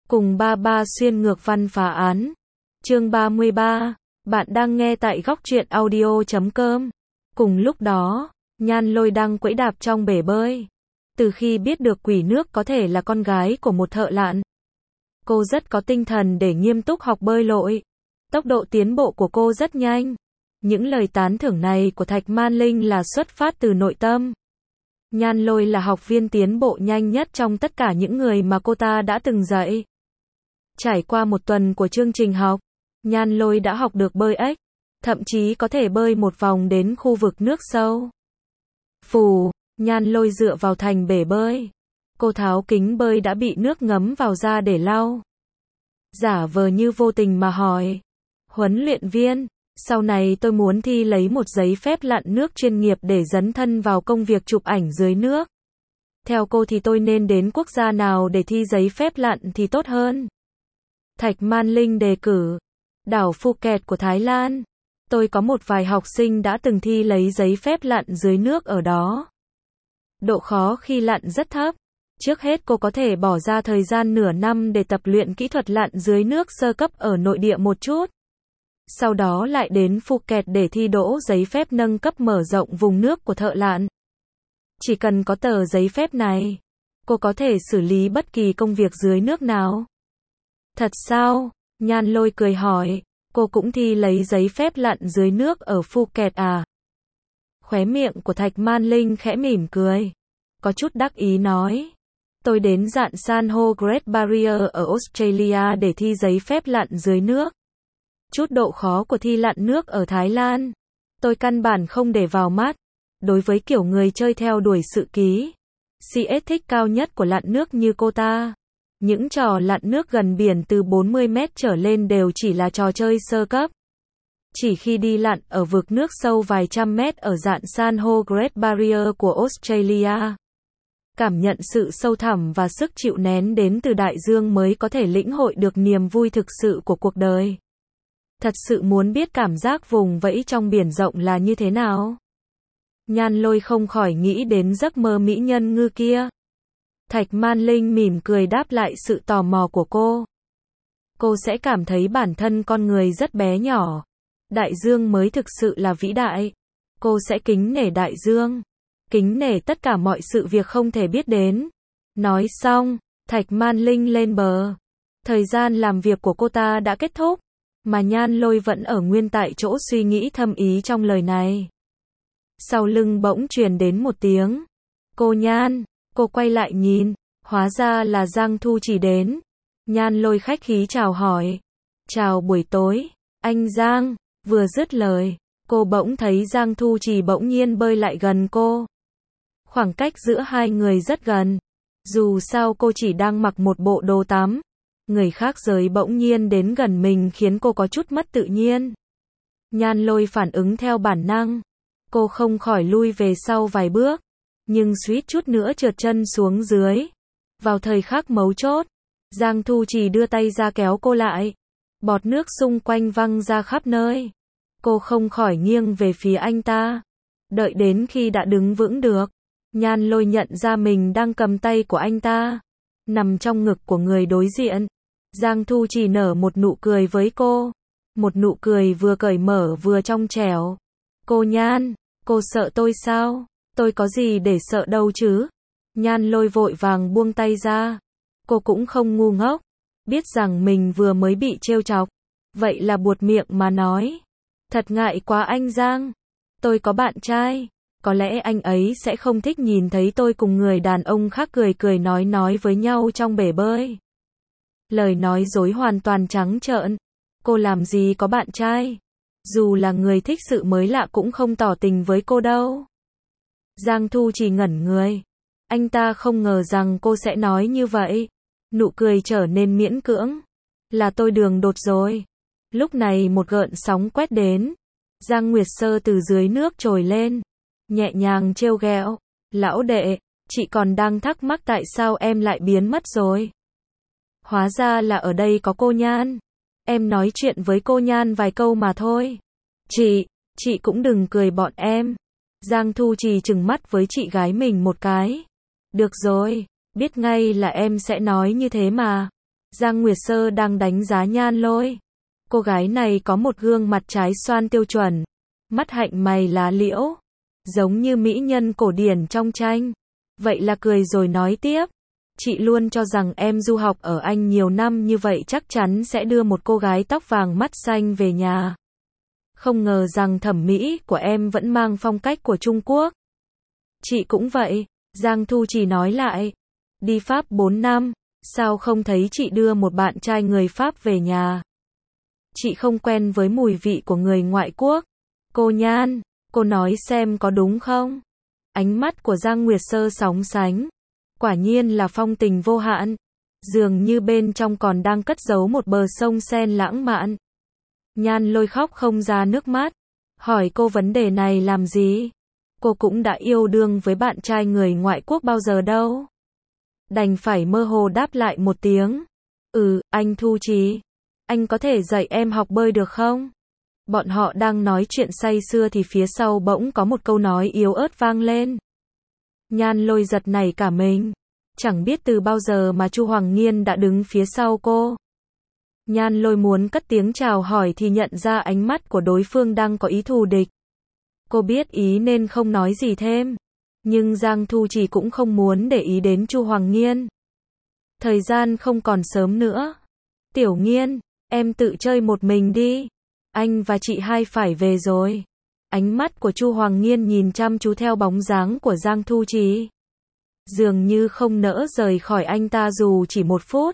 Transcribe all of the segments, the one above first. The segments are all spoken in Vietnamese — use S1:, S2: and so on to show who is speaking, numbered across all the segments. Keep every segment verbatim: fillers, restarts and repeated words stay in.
S1: Cùng ba ba xuyên ngược văn phá án. Chương ba mươi ba. Bạn đang nghe tại góc truyện audio chấm com. Cùng lúc đó, Nhan Lôi đang quẫy đạp trong bể bơi. Từ khi biết được quỷ nước có thể là con gái của một thợ lặn, cô rất có tinh thần để nghiêm túc học bơi lội. Tốc độ tiến bộ của cô rất nhanh. Những lời tán thưởng này của Thạch Man Linh là xuất phát từ nội tâm. Nhan Lôi là học viên tiến bộ nhanh nhất trong tất cả những người mà cô ta đã từng dạy. Trải qua một tuần của chương trình học, Nhan Lôi đã học được bơi ếch, thậm chí có thể bơi một vòng đến khu vực nước sâu. Phù, Nhan Lôi dựa vào thành bể bơi. Cô tháo kính bơi đã bị nước ngấm vào ra để lau. Giả vờ như vô tình mà hỏi. Huấn luyện viên, sau này tôi muốn thi lấy một giấy phép lặn nước chuyên nghiệp để dấn thân vào công việc chụp ảnh dưới nước. Theo cô thì tôi nên đến quốc gia nào để thi giấy phép lặn thì tốt hơn? Thạch Man Linh đề cử. Đảo Phuket của Thái Lan. Tôi có một vài học sinh đã từng thi lấy giấy phép lặn dưới nước ở đó. Độ khó khi lặn rất thấp. Trước hết cô có thể bỏ ra thời gian nửa năm để tập luyện kỹ thuật lặn dưới nước sơ cấp ở nội địa một chút. Sau đó lại đến Phuket để thi đỗ giấy phép nâng cấp mở rộng vùng nước của thợ lặn. Chỉ cần có tờ giấy phép này, cô có thể xử lý bất kỳ công việc dưới nước nào. Thật sao? Nhan Lôi cười hỏi. Cô cũng thi lấy giấy phép lặn dưới nước ở Phuket à? Khóe miệng của Thạch Man Linh khẽ mỉm cười. Có chút đắc ý nói. Tôi đến dạn san hô Great Barrier ở Australia để thi giấy phép lặn dưới nước. Chút độ khó của thi lặn nước ở Thái Lan, tôi căn bản không để vào mắt. Đối với kiểu người chơi theo đuổi sự ký, xê ét thích cao nhất của lặn nước như cô ta, những trò lặn nước gần biển từ bốn mươi mét trở lên đều chỉ là trò chơi sơ cấp. Chỉ khi đi lặn ở vực nước sâu vài trăm mét ở dạn san hô Great Barrier của Australia, cảm nhận sự sâu thẳm và sức chịu nén đến từ đại dương mới có thể lĩnh hội được niềm vui thực sự của cuộc đời. Thật sự muốn biết cảm giác vùng vẫy trong biển rộng là như thế nào? Nhan Lôi không khỏi nghĩ đến giấc mơ mỹ nhân ngư kia. Thạch Man Linh mỉm cười đáp lại sự tò mò của cô. Cô sẽ cảm thấy bản thân con người rất bé nhỏ. Đại dương mới thực sự là vĩ đại. Cô sẽ kính nể đại dương. Kính nể tất cả mọi sự việc không thể biết đến. Nói xong, Thạch Man Linh lên bờ. Thời gian làm việc của cô ta đã kết thúc, mà Nhan Lôi vẫn ở nguyên tại chỗ suy nghĩ thâm ý trong lời này. Sau lưng bỗng truyền đến một tiếng. Cô Nhan, cô quay lại nhìn, hóa ra là Giang Thu Chỉ đến. Nhan Lôi khách khí chào hỏi. Chào buổi tối, anh Giang. Vừa dứt lời, cô bỗng thấy Giang Thu Chỉ bỗng nhiên bơi lại gần cô. Khoảng cách giữa hai người rất gần. Dù sao cô chỉ đang mặc một bộ đồ tắm. Người khác giới bỗng nhiên đến gần mình khiến cô có chút mất tự nhiên. Nhan Lôi phản ứng theo bản năng. Cô không khỏi lui về sau vài bước, nhưng suýt chút nữa trượt chân xuống dưới. Vào thời khắc mấu chốt, Giang Thu Chỉ đưa tay ra kéo cô lại. Bọt nước xung quanh văng ra khắp nơi. Cô không khỏi nghiêng về phía anh ta. Đợi đến khi đã đứng vững được, Nhan Lôi nhận ra mình đang cầm tay của anh ta, nằm trong ngực của người đối diện. Giang Thu Chỉ nở một nụ cười với cô. Một nụ cười vừa cởi mở vừa trong trẻo. Cô Nhan, cô sợ tôi sao? Tôi có gì để sợ đâu chứ? Nhan Lôi vội vàng buông tay ra. Cô cũng không ngu ngốc. Biết rằng mình vừa mới bị trêu chọc. Vậy là buột miệng mà nói. Thật ngại quá anh Giang. Tôi có bạn trai. Có lẽ anh ấy sẽ không thích nhìn thấy tôi cùng người đàn ông khác cười cười nói nói với nhau trong bể bơi. Lời nói dối hoàn toàn trắng trợn. Cô làm gì có bạn trai? Dù là người thích sự mới lạ cũng không tỏ tình với cô đâu. Giang Thu Chỉ ngẩn người. Anh ta không ngờ rằng cô sẽ nói như vậy. Nụ cười trở nên miễn cưỡng. Là tôi đường đột rồi. Lúc này một gợn sóng quét đến. Giang Nguyệt Sơ từ dưới nước trồi lên. Nhẹ nhàng trêu ghẹo. Lão đệ, chị còn đang thắc mắc tại sao em lại biến mất rồi. Hóa ra là ở đây có cô Nhan. Em nói chuyện với cô Nhan vài câu mà thôi. Chị, chị cũng đừng cười bọn em. Giang Thu Chỉ trừng mắt với chị gái mình một cái. Được rồi, biết ngay là em sẽ nói như thế mà. Giang Nguyệt Sơ đang đánh giá Nhan Lôi. Cô gái này có một gương mặt trái xoan tiêu chuẩn, mắt hạnh mày lá liễu, giống như mỹ nhân cổ điển trong tranh. Vậy là cười rồi nói tiếp. Chị luôn cho rằng em du học ở Anh nhiều năm như vậy chắc chắn sẽ đưa một cô gái tóc vàng mắt xanh về nhà. Không ngờ rằng thẩm mỹ của em vẫn mang phong cách của Trung Quốc. Chị cũng vậy, Giang Thu Trì nói lại. Đi Pháp bốn năm, sao không thấy chị đưa một bạn trai người Pháp về nhà? Chị không quen với mùi vị của người ngoại quốc. Cô Nhan, cô nói xem có đúng không? Ánh mắt của Giang Nguyệt Sơ sóng sánh. Quả nhiên là phong tình vô hạn. Dường như bên trong còn đang cất giấu một bờ sông sen lãng mạn. Nhan Lôi khóc không ra nước mắt. Hỏi cô vấn đề này làm gì? Cô cũng đã yêu đương với bạn trai người ngoại quốc bao giờ đâu. Đành phải mơ hồ đáp lại một tiếng. Ừ, anh Thu Trì. Anh có thể dạy em học bơi được không? Bọn họ đang nói chuyện say sưa thì phía sau bỗng có một câu nói yếu ớt vang lên. Nhan Lôi giật nảy cả mình. Chẳng biết từ bao giờ mà Chu Hoàng Nghiên đã đứng phía sau cô. Nhan Lôi muốn cất tiếng chào hỏi thì nhận ra ánh mắt của đối phương đang có ý thù địch. Cô biết ý nên không nói gì thêm. Nhưng Giang Thu Trì cũng không muốn để ý đến Chu Hoàng Nghiên. Thời gian không còn sớm nữa. Tiểu Nghiên, em tự chơi một mình đi. Anh và chị hai phải về rồi. Ánh mắt của Chu Hoàng Nghiên nhìn chăm chú theo bóng dáng của Giang Thu Trì. Dường như không nỡ rời khỏi anh ta dù chỉ một phút.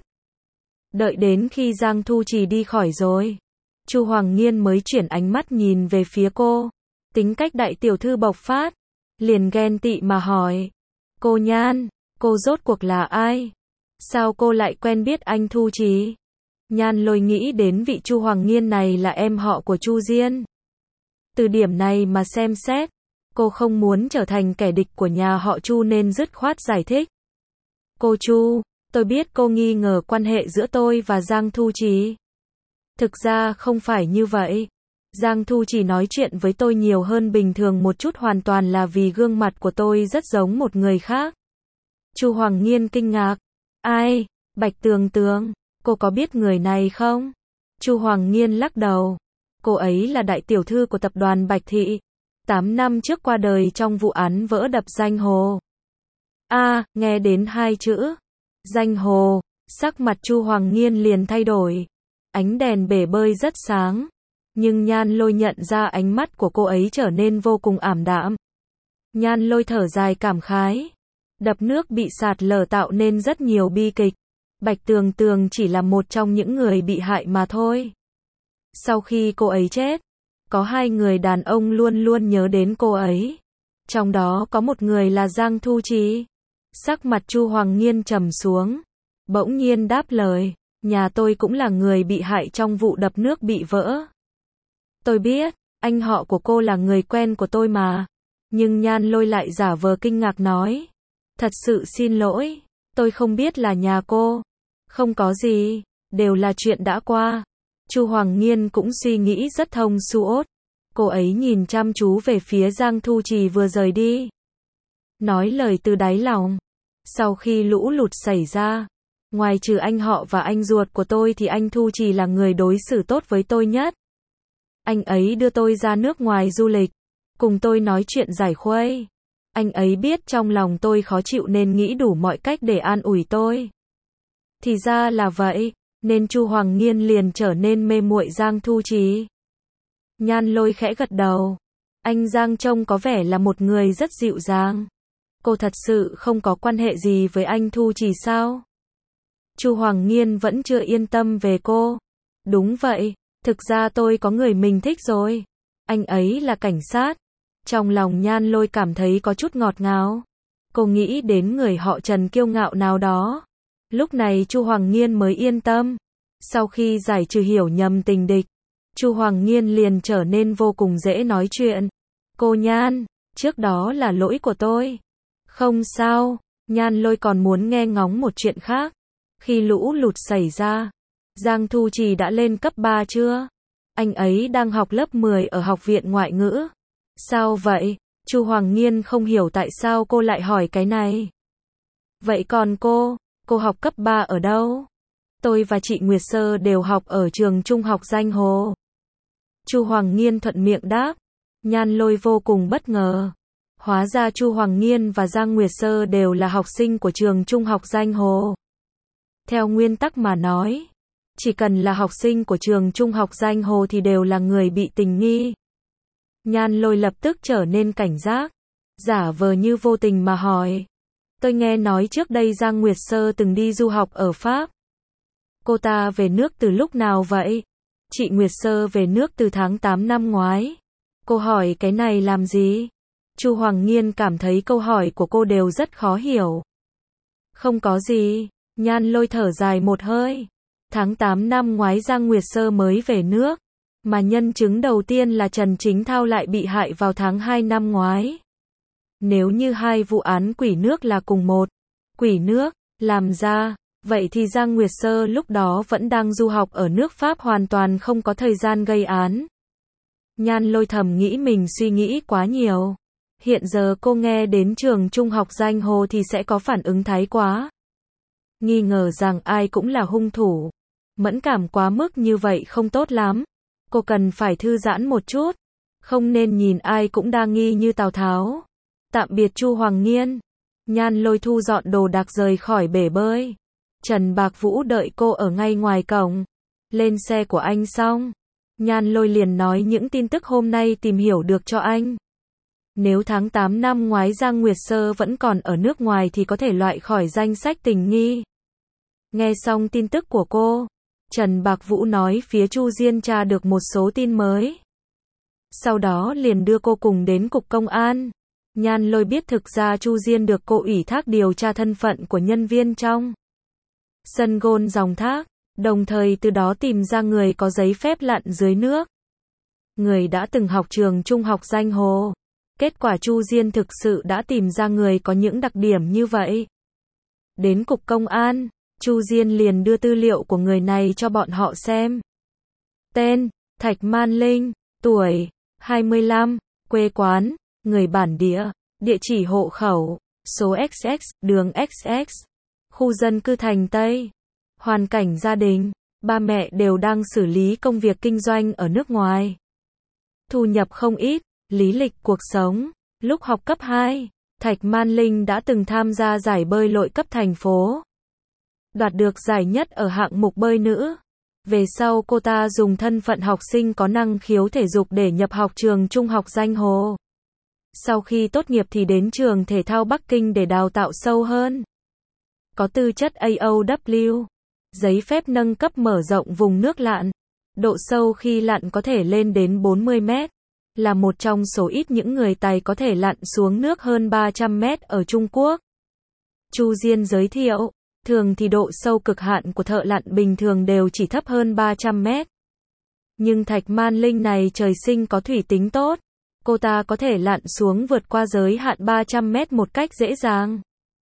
S1: Đợi đến khi Giang Thu Trì đi khỏi rồi, Chu Hoàng Nghiên mới chuyển ánh mắt nhìn về phía cô. Tính cách đại tiểu thư bộc phát, liền ghen tị mà hỏi. Cô Nhan, cô rốt cuộc là ai? Sao cô lại quen biết anh Thu Trì? Nhan Lôi nghĩ đến vị Chu Hoàng Nghiên này là em họ của Chu Diên. Từ điểm này mà xem xét, cô không muốn trở thành kẻ địch của nhà họ Chu nên dứt khoát giải thích. Cô Chu, tôi biết cô nghi ngờ quan hệ giữa tôi và Giang Thu Trì. Thực ra không phải như vậy. Giang Thu Trì nói chuyện với tôi nhiều hơn bình thường một chút hoàn toàn là vì gương mặt của tôi rất giống một người khác. Chu Hoàng Nghiên kinh ngạc. Ai? Bạch Tường Tường, cô có biết người này không? Chu Hoàng Nghiên lắc đầu. Cô ấy là đại tiểu thư của tập đoàn Bạch Thị. tám năm trước qua đời trong vụ án vỡ đập Danh Hồ. A, à, nghe đến hai chữ Danh Hồ, sắc mặt Chu Hoàng Nghiên liền thay đổi. Ánh đèn bể bơi rất sáng, nhưng Nhan Lôi nhận ra ánh mắt của cô ấy trở nên vô cùng ảm đạm. Nhan Lôi thở dài cảm khái. Đập nước bị sạt lở tạo nên rất nhiều bi kịch. Bạch Tường Tường chỉ là một trong những người bị hại mà thôi. Sau khi cô ấy chết, có hai người đàn ông luôn luôn nhớ đến cô ấy. Trong đó có một người là Giang Thu Trì. Sắc mặt Chu Hoàng Nghiên trầm xuống. Bỗng nhiên đáp lời. Nhà tôi cũng là người bị hại trong vụ đập nước bị vỡ. Tôi biết, anh họ của cô là người quen của tôi mà. Nhưng Nhan Lôi lại giả vờ kinh ngạc nói. Thật sự xin lỗi, tôi không biết là nhà cô. Không có gì, đều là chuyện đã qua. Chu Hoàng Nghiên cũng suy nghĩ rất thông suốt. Cô ấy nhìn chăm chú về phía Giang Thu Trì vừa rời đi. Nói lời từ đáy lòng. Sau khi lũ lụt xảy ra, ngoài trừ anh họ và anh ruột của tôi thì anh Thu Trì là người đối xử tốt với tôi nhất. Anh ấy đưa tôi ra nước ngoài du lịch, cùng tôi nói chuyện giải khuây. Anh ấy biết trong lòng tôi khó chịu nên nghĩ đủ mọi cách để an ủi tôi. Thì ra là vậy, nên Chu Hoàng Nghiên liền trở nên mê muội Giang Thu Trì. Nhan Lôi khẽ gật đầu. Anh Giang trông có vẻ là một người rất dịu dàng. Cô thật sự không có quan hệ gì với anh Thu Trì sao? Chu Hoàng Nghiên vẫn chưa yên tâm về cô. Đúng vậy, thực ra tôi có người mình thích rồi. Anh ấy là cảnh sát. Trong lòng Nhan Lôi cảm thấy có chút ngọt ngào. Cô nghĩ đến người họ Trần kiêu ngạo nào đó. Lúc này Chu Hoàng Nghiên mới yên tâm. Sau khi giải trừ hiểu nhầm tình địch, Chu Hoàng Nghiên liền trở nên vô cùng dễ nói chuyện. Cô Nhan, trước đó là lỗi của tôi. Không sao, Nhan Lôi còn muốn nghe ngóng một chuyện khác. Khi lũ lụt xảy ra, Giang Thu Trì đã lên cấp ba chưa? Anh ấy đang học lớp mười ở học viện ngoại ngữ. Sao vậy? Chu Hoàng Nghiên không hiểu tại sao cô lại hỏi cái này. Vậy còn cô, cô học cấp ba ở đâu? Tôi và chị Nguyệt Sơ đều học ở trường trung học Danh Hồ. Chu Hoàng Nghiên thuận miệng đáp. Nhan Lôi vô cùng bất ngờ. Hóa ra Chu Hoàng Nghiên và Giang Nguyệt Sơ đều là học sinh của trường trung học Danh Hồ. Theo nguyên tắc mà nói, chỉ cần là học sinh của trường trung học Danh Hồ thì đều là người bị tình nghi. Nhan Lôi lập tức trở nên cảnh giác, giả vờ như vô tình mà hỏi. Tôi nghe nói trước đây Giang Nguyệt Sơ từng đi du học ở Pháp. Cô ta về nước từ lúc nào vậy? Chị Nguyệt Sơ về nước từ tháng tám năm ngoái. Cô hỏi cái này làm gì? Chu Hoàng Nghiên cảm thấy câu hỏi của cô đều rất khó hiểu. Không có gì, Nhan Lôi thở dài một hơi. Tháng tám năm ngoái Giang Nguyệt Sơ mới về nước, mà nhân chứng đầu tiên là Trần Chính Thao lại bị hại vào tháng hai năm ngoái. Nếu như hai vụ án quỷ nước là cùng một quỷ nước làm ra, vậy thì Giang Nguyệt Sơ lúc đó vẫn đang du học ở nước Pháp, hoàn toàn không có thời gian gây án. Nhan Lôi thầm nghĩ mình suy nghĩ quá nhiều. Hiện giờ cô nghe đến trường trung học Danh Hồ thì sẽ có phản ứng thái quá. Nghi ngờ rằng ai cũng là hung thủ. Mẫn cảm quá mức như vậy không tốt lắm. Cô cần phải thư giãn một chút. Không nên nhìn ai cũng đa nghi như Tào Tháo. Tạm biệt Chu Hoàng Nghiên. Nhan Lôi thu dọn đồ đạc rời khỏi bể bơi. Trần Bạc Vũ đợi cô ở ngay ngoài cổng. Lên xe của anh xong, Nhan Lôi liền nói những tin tức hôm nay tìm hiểu được cho anh. Nếu tháng tám năm ngoái Giang Nguyệt Sơ vẫn còn ở nước ngoài thì có thể loại khỏi danh sách tình nghi. Nghe xong tin tức của cô, Trần Bạc Vũ nói phía Chu Diên tra được một số tin mới. Sau đó liền đưa cô cùng đến cục công an. Nhan Lôi biết thực ra Chu Diên được cô ủy thác điều tra thân phận của nhân viên trong sân gôn Dòng Thác, đồng thời từ đó tìm ra người có giấy phép lặn dưới nước. Người đã từng học trường trung học Danh Hồ. Kết quả Chu Diên thực sự đã tìm ra người có những đặc điểm như vậy. Đến cục công an, Chu Diên liền đưa tư liệu của người này cho bọn họ xem. Tên, Thạch Man Linh, tuổi, hai mươi lăm, quê quán, người bản địa, địa chỉ hộ khẩu, số ích ích, đường ích ích, khu dân cư Thành Tây. Hoàn cảnh gia đình, ba mẹ đều đang xử lý công việc kinh doanh ở nước ngoài. Thu nhập không ít, lý lịch cuộc sống. Lúc học cấp hai, Thạch Man Linh đã từng tham gia giải bơi lội cấp thành phố. Đoạt được giải nhất ở hạng mục bơi nữ. Về sau cô ta dùng thân phận học sinh có năng khiếu thể dục để nhập học trường trung học Danh Hồ. Sau khi tốt nghiệp thì đến trường thể thao Bắc Kinh để đào tạo sâu hơn. Có tư chất A O W. Giấy phép nâng cấp mở rộng vùng nước lặn. Độ sâu khi lặn có thể lên đến bốn mươi mét. Là một trong số ít những người Tài có thể lặn xuống nước hơn ba trăm mét ở Trung Quốc. Chu Diên giới thiệu, thường thì độ sâu cực hạn của thợ lặn bình thường đều chỉ thấp hơn ba trăm mét. Nhưng Thạch Man Linh này trời sinh có thủy tính tốt. Cô ta có thể lặn xuống vượt qua giới hạn ba trăm mét một cách dễ dàng.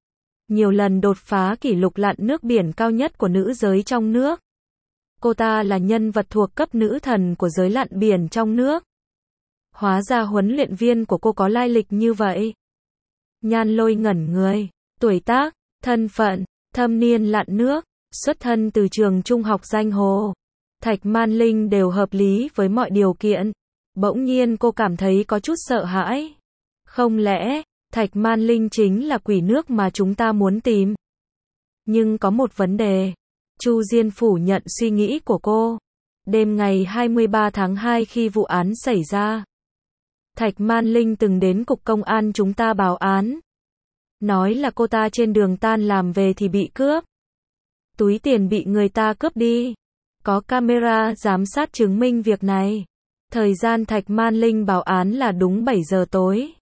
S1: Nhiều lần đột phá kỷ lục lặn nước biển cao nhất của nữ giới trong nước. Cô ta là nhân vật thuộc cấp nữ thần của giới lặn biển trong nước. Hóa ra huấn luyện viên của cô có lai lịch như vậy. Nhan Lôi ngẩn người, tuổi tác, thân phận, thâm niên lặn nước, xuất thân từ trường trung học Danh Hồ. Thạch Man Linh đều hợp lý với mọi điều kiện. Bỗng nhiên cô cảm thấy có chút sợ hãi. Không lẽ, Thạch Man Linh chính là quỷ nước mà chúng ta muốn tìm? Nhưng có một vấn đề. Chu Diên phủ nhận suy nghĩ của cô. Đêm ngày hai mươi ba tháng hai khi vụ án xảy ra, Thạch Man Linh từng đến cục công an chúng ta báo án. Nói là cô ta trên đường tan làm về thì bị cướp. Túi tiền bị người ta cướp đi. Có camera giám sát chứng minh việc này. Thời gian Thạch Man Linh báo án là đúng bảy giờ tối.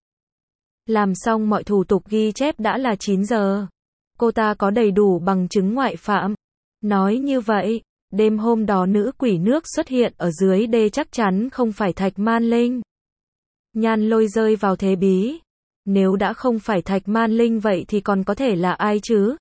S1: Làm xong mọi thủ tục ghi chép đã là chín giờ. Cô ta có đầy đủ bằng chứng ngoại phạm. Nói như vậy, đêm hôm đó nữ quỷ nước xuất hiện ở dưới đê chắc chắn không phải Thạch Man Linh. Nhan Lôi rơi vào thế bí. Nếu đã không phải Thạch Man Linh vậy thì còn có thể là ai chứ?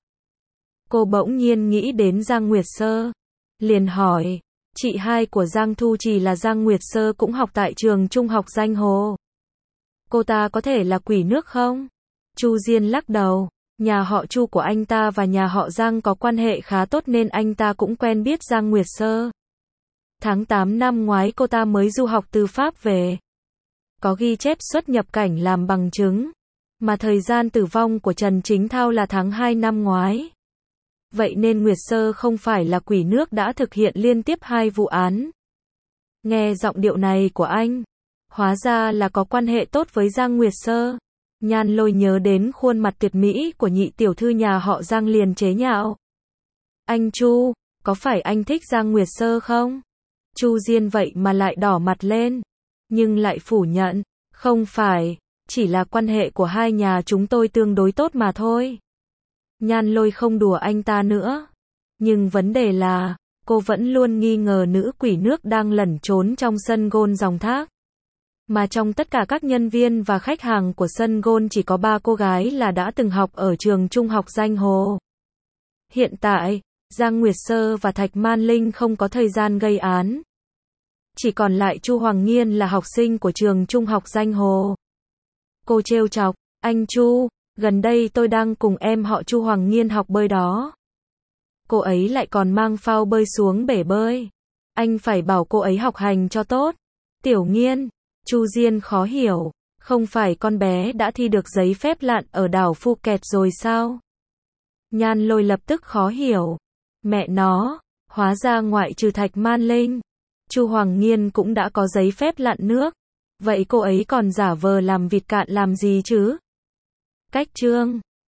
S1: Cô bỗng nhiên nghĩ đến Giang Nguyệt Sơ. Liền hỏi, chị hai của Giang Thu Trì là Giang Nguyệt Sơ cũng học tại trường trung học Danh Hồ. Cô ta có thể là quỷ nước không? Chu Diên lắc đầu. Nhà họ Chu của anh ta và nhà họ Giang có quan hệ khá tốt nên anh ta cũng quen biết Giang Nguyệt Sơ. Tháng tám năm ngoái cô ta mới du học từ Pháp về. Có ghi chép xuất nhập cảnh làm bằng chứng. Mà thời gian tử vong của Trần Chính Thao là tháng hai năm ngoái. Vậy nên Nguyệt Sơ không phải là quỷ nước đã thực hiện liên tiếp hai vụ án. Nghe giọng điệu này của anh, hóa ra là có quan hệ tốt với Giang Nguyệt Sơ. Nhan Lôi nhớ đến khuôn mặt tuyệt mỹ của nhị tiểu thư nhà họ Giang liền chế nhạo. Anh Chu, có phải anh thích Giang Nguyệt Sơ không? Chu Diên vậy mà lại đỏ mặt lên, nhưng lại phủ nhận, không phải, chỉ là quan hệ của hai nhà chúng tôi tương đối tốt mà thôi. Nhan Lôi không đùa anh ta nữa, nhưng vấn đề là, cô vẫn luôn nghi ngờ nữ quỷ nước đang lẩn trốn trong sân golf Dòng Thác. Mà trong tất cả các nhân viên và khách hàng của sân golf chỉ có ba cô gái là đã từng học ở trường trung học Danh Hồ. Hiện tại, Giang Nguyệt Sơ và Thạch Man Linh không có thời gian gây án. Chỉ còn lại Chu Hoàng Nghiên là học sinh của trường trung học Danh Hồ. Cô trêu chọc, anh Chu, gần đây tôi đang cùng em họ Chu Hoàng Nghiên học bơi đó. Cô ấy lại còn mang phao bơi xuống bể bơi. Anh phải bảo cô ấy học hành cho tốt. Tiểu Nghiên, Chu Diên khó hiểu, không phải con bé đã thi được giấy phép lặn ở đảo Phuket rồi sao? Nhan Lôi lập tức khó hiểu. Mẹ nó, hóa ra ngoại trừ Thạch Man Linh, Chu Hoàng Nghiên cũng đã có giấy phép lặn nước. Vậy cô ấy còn giả vờ làm vịt cạn làm gì chứ? Cách chương